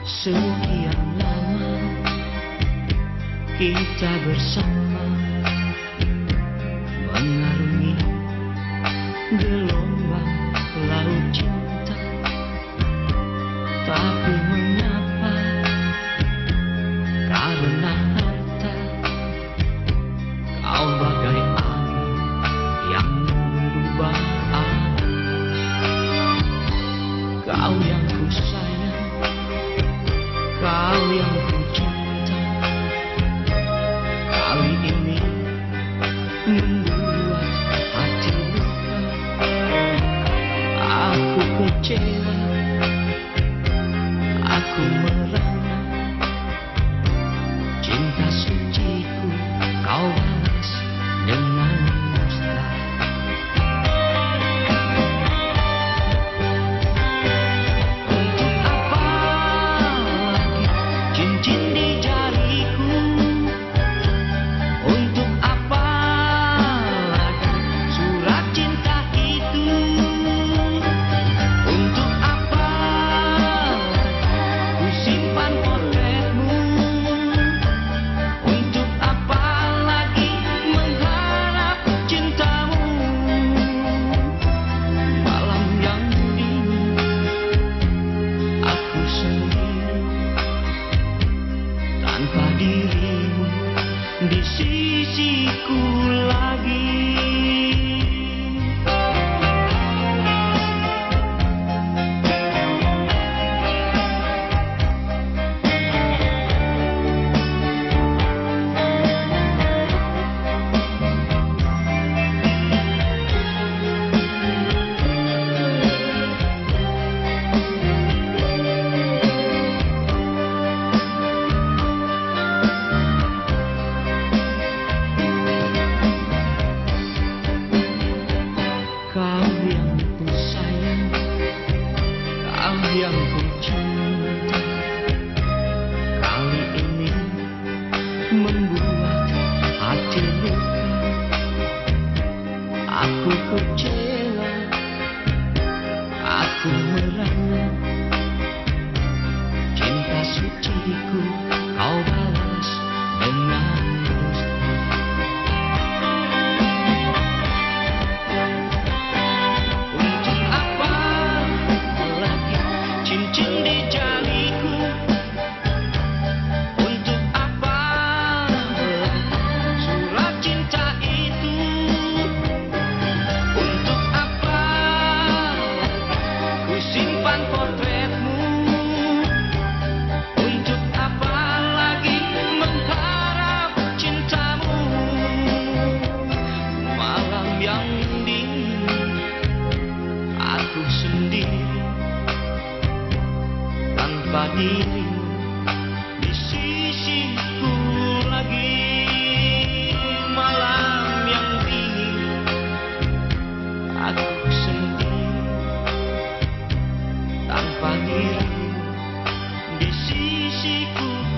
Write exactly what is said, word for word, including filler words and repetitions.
Sekian lama kita bersama mengarungi gelombang laut cinta. Tapi mengapa karena harta kau bagai angin yang mengubah arah. Kau yang ku sayang, kau yang ku cinta, kali ini membuat hati luka. Aku kecewa, aku merana, cinta suciku kau balas dengan dusta. Untuk apa lagi cincin di jariku? Untuk apa lagi surat cinta itu? Untuk apa ku simpan potretmu? Untuk apa lagi mengharap cintamu? Malam yang dingin, aku sendiri tanpa dirimu di sisiku lagi. Kau yang ku sayang, kau yang ku cinta, kali ini membuat hati luka. Aku kecewa, aku merana, cinta suciku kau balas dengan dusta. Untuk apa lagi cincin di jariku? Untuk apa lagi surat cinta itu? Untuk apa ku simpan potretmu? Untuk apa lagi mengharap cintamu? Malam yang dingin, aku sendiri tanpa dirimu di sisiku lagi. Malam yang dingin, aku sendiri tanpa dirimu di sisiku